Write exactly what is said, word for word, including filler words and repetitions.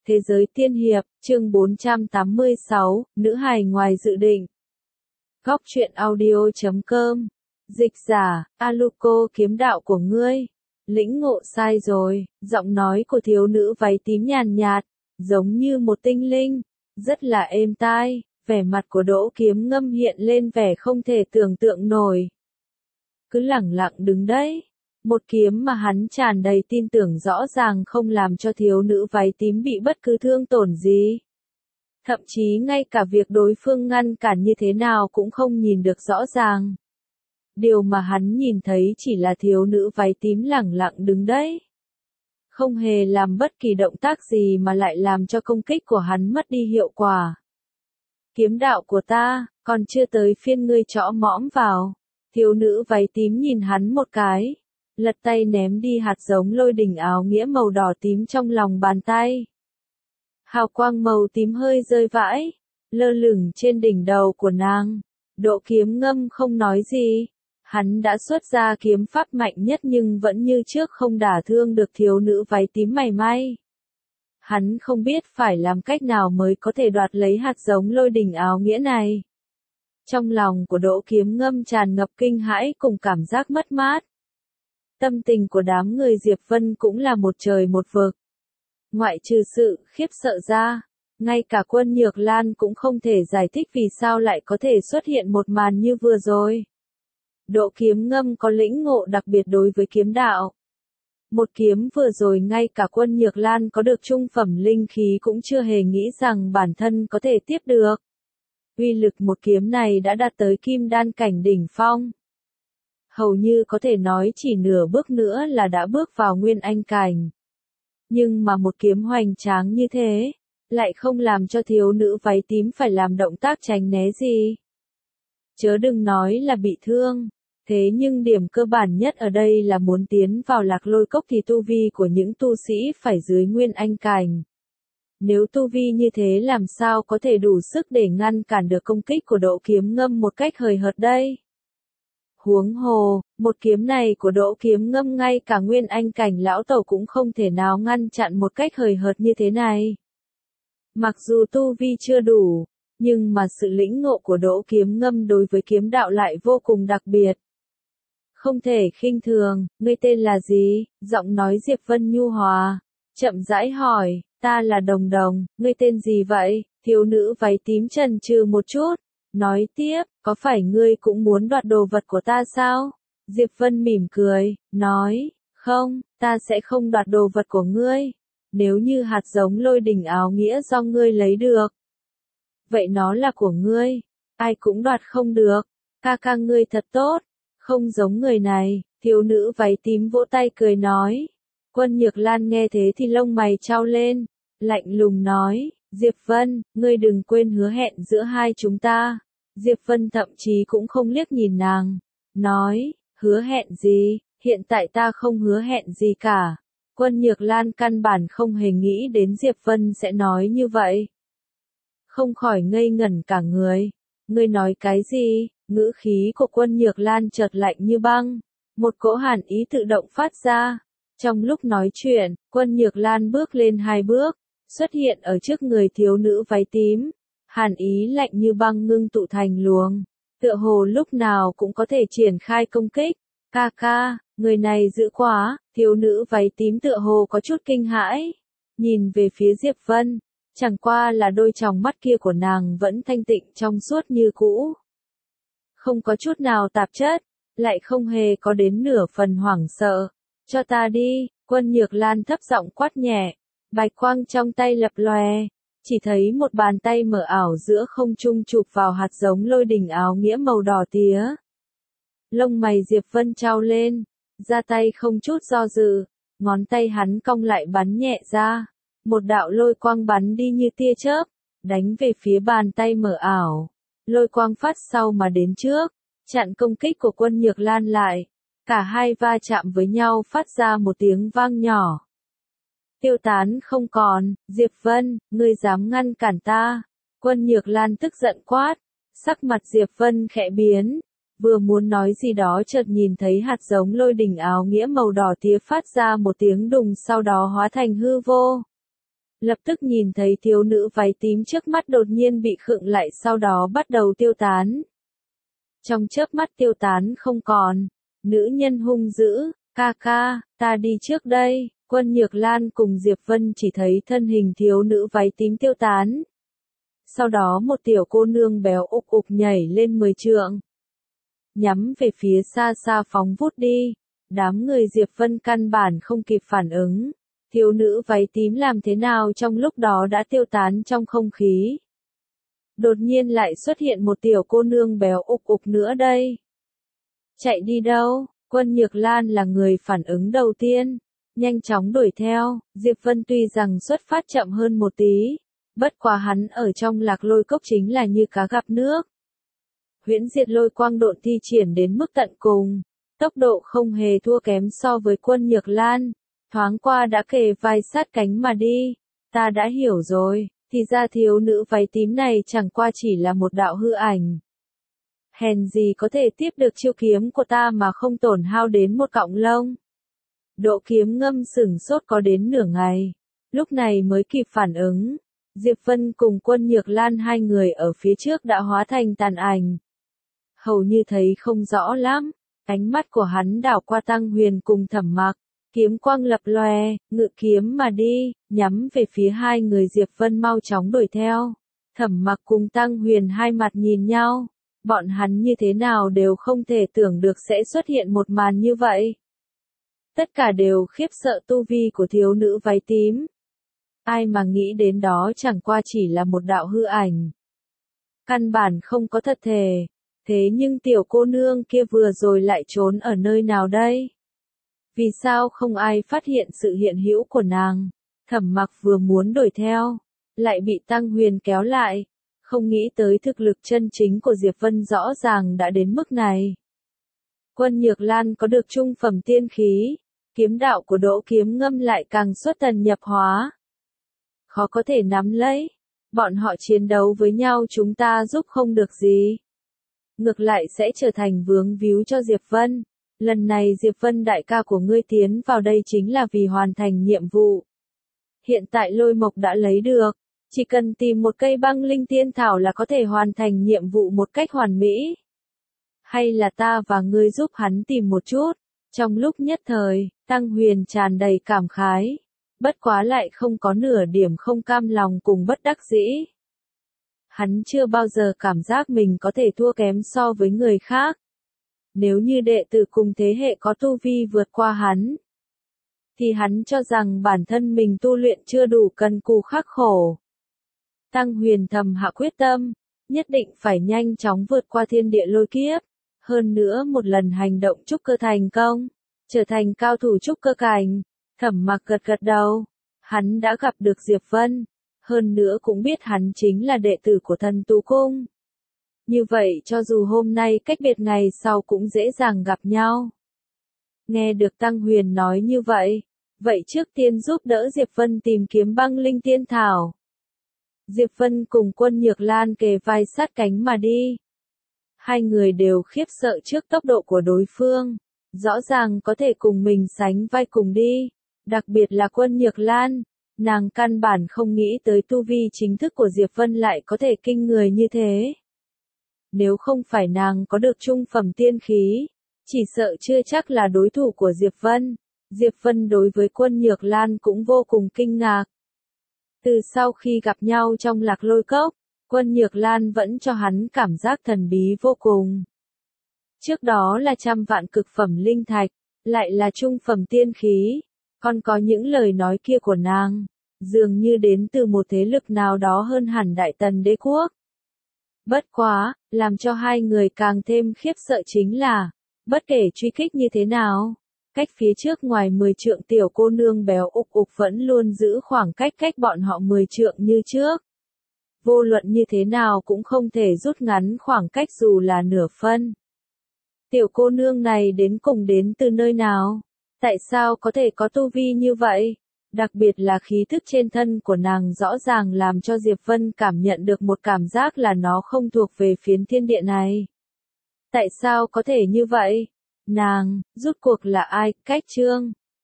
Thế giới tiên hiệp, chương bốn trăm tám mươi sáu, nữ hài ngoài dự định. Góc truyện audio chấm com. Dịch giả, Aluko kiếm đạo của ngươi. Lĩnh ngộ sai rồi, giọng nói của thiếu nữ váy tím nhàn nhạt, giống như một tinh linh, rất là êm tai, vẻ mặt của Đỗ Kiếm Ngâm hiện lên vẻ không thể tưởng tượng nổi. Cứ lẳng lặng đứng đấy. Một kiếm mà hắn tràn đầy tin tưởng rõ ràng không làm cho thiếu nữ váy tím bị bất cứ thương tổn gì. Thậm chí ngay cả việc đối phương ngăn cản như thế nào cũng không nhìn được rõ ràng. Điều mà hắn nhìn thấy chỉ là thiếu nữ váy tím lẳng lặng đứng đấy. Không hề làm bất kỳ động tác gì mà lại làm cho công kích của hắn mất đi hiệu quả. Kiếm đạo của ta, còn chưa tới phiên ngươi chõ mõm vào. Thiếu nữ váy tím nhìn hắn một cái. Lật tay ném đi hạt giống lôi đỉnh áo nghĩa màu đỏ tím trong lòng bàn tay. Hào quang màu tím hơi rơi vãi, lơ lửng trên đỉnh đầu của nàng. Đỗ Kiếm Ngâm không nói gì. Hắn đã xuất ra kiếm pháp mạnh nhất nhưng vẫn như trước không đả thương được thiếu nữ váy tím mảy may. Hắn không biết phải làm cách nào mới có thể đoạt lấy hạt giống lôi đỉnh áo nghĩa này. Trong lòng của Đỗ Kiếm Ngâm tràn ngập kinh hãi cùng cảm giác mất mát. Tâm tình của đám người Diệp Vân cũng là một trời một vực. Ngoại trừ sự khiếp sợ ra, ngay cả Quân Nhược Lan cũng không thể giải thích vì sao lại có thể xuất hiện một màn như vừa rồi. Đỗ Kiếm Ngâm có lĩnh ngộ đặc biệt đối với kiếm đạo. Một kiếm vừa rồi ngay cả Quân Nhược Lan có được trung phẩm linh khí cũng chưa hề nghĩ rằng bản thân có thể tiếp được. Uy lực một kiếm này đã đạt tới kim đan cảnh đỉnh phong. Hầu như có thể nói chỉ nửa bước nữa là đã bước vào nguyên anh cảnh. Nhưng mà một kiếm hoành tráng như thế, lại không làm cho thiếu nữ váy tím phải làm động tác tránh né gì. Chớ đừng nói là bị thương, thế nhưng điểm cơ bản nhất ở đây là muốn tiến vào Lạc Lôi Cốc thì tu vi của những tu sĩ phải dưới nguyên anh cảnh. Nếu tu vi như thế làm sao có thể đủ sức để ngăn cản được công kích của Đỗ Kiếm Ngâm một cách hời hợt đây? Huống hồ, một kiếm này của Đỗ Kiếm Ngâm ngay cả nguyên anh cảnh lão tẩu cũng không thể nào ngăn chặn một cách hời hợt như thế này. Mặc dù tu vi chưa đủ, nhưng mà sự lĩnh ngộ của Đỗ Kiếm Ngâm đối với kiếm đạo lại vô cùng đặc biệt. Không thể khinh thường. Ngươi tên là gì? Giọng nói Diệp Vân nhu hòa, chậm rãi hỏi. Ta là Đồng Đồng. Ngươi tên gì vậy? Thiếu nữ váy tím chần chừ một chút. Nói tiếp, có phải ngươi cũng muốn đoạt đồ vật của ta sao? Diệp Vân mỉm cười, nói, không, ta sẽ không đoạt đồ vật của ngươi. Nếu như hạt giống lôi đỉnh áo nghĩa do ngươi lấy được, vậy nó là của ngươi, ai cũng đoạt không được. Ca ca ngươi thật tốt, không giống người này. Thiếu nữ váy tím vỗ tay cười nói. Quân Nhược Lan nghe thế thì lông mày chau lên, lạnh lùng nói, Diệp Vân, ngươi đừng quên hứa hẹn giữa hai chúng ta. Diệp Vân thậm chí cũng không liếc nhìn nàng, nói, hứa hẹn gì, hiện tại ta không hứa hẹn gì cả. Quân Nhược Lan căn bản không hề nghĩ đến Diệp Vân sẽ nói như vậy. Không khỏi ngây ngẩn cả người, ngươi nói cái gì? Ngữ khí của Quân Nhược Lan chợt lạnh như băng, một cỗ hàn ý tự động phát ra. Trong lúc nói chuyện, Quân Nhược Lan bước lên hai bước, xuất hiện ở trước người thiếu nữ váy tím. Hàn ý lạnh như băng ngưng tụ thành luồng, tựa hồ lúc nào cũng có thể triển khai công kích. Ca ca, người này dữ quá. Thiếu nữ váy tím tựa hồ có chút kinh hãi, nhìn về phía Diệp Vân, chẳng qua là đôi tròng mắt kia của nàng vẫn thanh tịnh trong suốt như cũ. Không có chút nào tạp chất, lại không hề có đến nửa phần hoảng sợ. Cho ta đi. Quân Nhược Lan thấp giọng quát nhẹ, bạch quang trong tay lập lòe. Chỉ thấy một bàn tay mở ảo giữa không trung chụp vào hạt giống lôi đỉnh áo nghĩa màu đỏ tía. Lông mày Diệp Vân trao lên, ra tay không chút do dự, ngón tay hắn cong lại bắn nhẹ ra. Một đạo lôi quang bắn đi như tia chớp, đánh về phía bàn tay mở ảo. Lôi quang phát sau mà đến trước, chặn công kích của Quân Nhược Lan lại. Cả hai va chạm với nhau phát ra một tiếng vang nhỏ. Tiêu tán không còn. Diệp Vân, ngươi dám ngăn cản ta? Quân Nhược Lan tức giận quát. Sắc mặt Diệp Vân khẽ biến, vừa muốn nói gì đó chợt nhìn thấy hạt giống lôi đỉnh áo nghĩa màu đỏ tía phát ra một tiếng đùng sau đó hóa thành hư vô. Lập tức nhìn thấy thiếu nữ váy tím trước mắt đột nhiên bị khựng lại sau đó bắt đầu tiêu tán. Trong chớp mắt tiêu tán không còn, nữ nhân hung dữ, ca ca, ta đi trước đây, Quân Nhược Lan cùng Diệp Vân chỉ thấy thân hình thiếu nữ váy tím tiêu tán. Sau đó một tiểu cô nương béo ục ục nhảy lên mười trượng. Nhắm về phía xa xa phóng vút đi, đám người Diệp Vân căn bản không kịp phản ứng. Thiếu nữ váy tím làm thế nào trong lúc đó đã tiêu tán trong không khí. Đột nhiên lại xuất hiện một tiểu cô nương béo ục ục nữa đây. Chạy đi đâu? Quân Nhược Lan là người phản ứng đầu tiên, nhanh chóng đuổi theo. Diệp Vân tuy rằng xuất phát chậm hơn một tí, bất quá hắn ở trong Lạc Lôi Cốc chính là như cá gặp nước. Huyễn Diệt Lôi Quang độn thi triển đến mức tận cùng, tốc độ không hề thua kém so với Quân Nhược Lan, thoáng qua đã kề vai sát cánh mà đi. Ta đã hiểu rồi, thì ra thiếu nữ váy tím này chẳng qua chỉ là một đạo hư ảnh. Hèn gì có thể tiếp được chiêu kiếm của ta mà không tổn hao đến một cọng lông. Độ Kiếm Ngâm sửng sốt có đến nửa ngày, lúc này mới kịp phản ứng. Diệp Vân cùng Quân Nhược Lan hai người ở phía trước đã hóa thành tàn ảnh. Hầu như thấy không rõ lắm, ánh mắt của hắn đảo qua Tăng Huyền cùng Thẩm Mặc, kiếm quang lập lòe, ngự kiếm mà đi, nhắm về phía hai người. Diệp Vân mau chóng đuổi theo. Thẩm Mặc cùng Tăng Huyền hai mặt nhìn nhau, bọn hắn như thế nào đều không thể tưởng được sẽ xuất hiện một màn như vậy. Tất cả đều khiếp sợ tu vi của thiếu nữ váy tím. Ai mà nghĩ đến đó chẳng qua chỉ là một đạo hư ảnh. Căn bản không có thật thể. Thế nhưng tiểu cô nương kia vừa rồi lại trốn ở nơi nào đây? Vì sao không ai phát hiện sự hiện hữu của nàng? Thẩm Mặc vừa muốn đuổi theo, lại bị Tăng Huyền kéo lại. Không nghĩ tới thực lực chân chính của Diệp Vân rõ ràng đã đến mức này. Quân Nhược Lan có được trung phẩm tiên khí, kiếm đạo của Đỗ Kiếm Ngâm lại càng xuất thần nhập hóa. Khó có thể nắm lấy, bọn họ chiến đấu với nhau chúng ta giúp không được gì. Ngược lại sẽ trở thành vướng víu cho Diệp Vân. Lần này Diệp Vân đại ca của ngươi tiến vào đây chính là vì hoàn thành nhiệm vụ. Hiện tại Lôi Mộc đã lấy được, chỉ cần tìm một cây băng linh tiên thảo là có thể hoàn thành nhiệm vụ một cách hoàn mỹ. Hay là ta và ngươi giúp hắn tìm một chút? Trong lúc nhất thời, Tăng Huyền tràn đầy cảm khái, bất quá lại không có nửa điểm không cam lòng cùng bất đắc dĩ. Hắn chưa bao giờ cảm giác mình có thể thua kém so với người khác. Nếu như đệ tử cùng thế hệ có tu vi vượt qua hắn, thì hắn cho rằng bản thân mình tu luyện chưa đủ cần cù khắc khổ. Tăng Huyền thầm hạ quyết tâm, nhất định phải nhanh chóng vượt qua thiên địa lôi kiếp. Hơn nữa một lần hành động trúc cơ thành công, trở thành cao thủ trúc cơ cảnh. Thẩm Mặc gật gật đầu, hắn đã gặp được Diệp Vân, hơn nữa cũng biết hắn chính là đệ tử của Thần Tu Cung. Như vậy cho dù hôm nay cách biệt ngày sau cũng dễ dàng gặp nhau. Nghe được Tăng Huyền nói như vậy, vậy trước tiên giúp đỡ Diệp Vân tìm kiếm băng linh tiên thảo. Diệp Vân cùng Quân Nhược Lan kề vai sát cánh mà đi. Hai người đều khiếp sợ trước tốc độ của đối phương, rõ ràng có thể cùng mình sánh vai cùng đi, đặc biệt là Quân Nhược Lan, nàng căn bản không nghĩ tới tu vi chính thức của Diệp Vân lại có thể kinh người như thế. Nếu không phải nàng có được trung phẩm tiên khí, chỉ sợ chưa chắc là đối thủ của Diệp Vân. Diệp Vân đối với Quân Nhược Lan cũng vô cùng kinh ngạc. Từ sau khi gặp nhau trong Lạc Lôi Cốc, Quân Nhược Lan vẫn cho hắn cảm giác thần bí vô cùng. Trước đó là trăm vạn cực phẩm linh thạch, lại là trung phẩm tiên khí, còn có những lời nói kia của nàng, dường như đến từ một thế lực nào đó hơn hẳn Đại Tần Đế Quốc. Bất quá, làm cho hai người càng thêm khiếp sợ chính là, bất kể truy kích như thế nào, cách phía trước ngoài mười trượng tiểu cô nương béo ục ục vẫn luôn giữ khoảng cách cách bọn họ mười trượng như trước. Vô luận như thế nào cũng không thể rút ngắn khoảng cách dù là nửa phân. Tiểu cô nương này đến cùng đến từ nơi nào? Tại sao có thể có tu vi như vậy? Đặc biệt là khí thức trên thân của nàng rõ ràng làm cho Diệp Vân cảm nhận được một cảm giác là nó không thuộc về phiến thiên địa này. Tại sao có thể như vậy? Nàng, rút cuộc là ai? Cách chương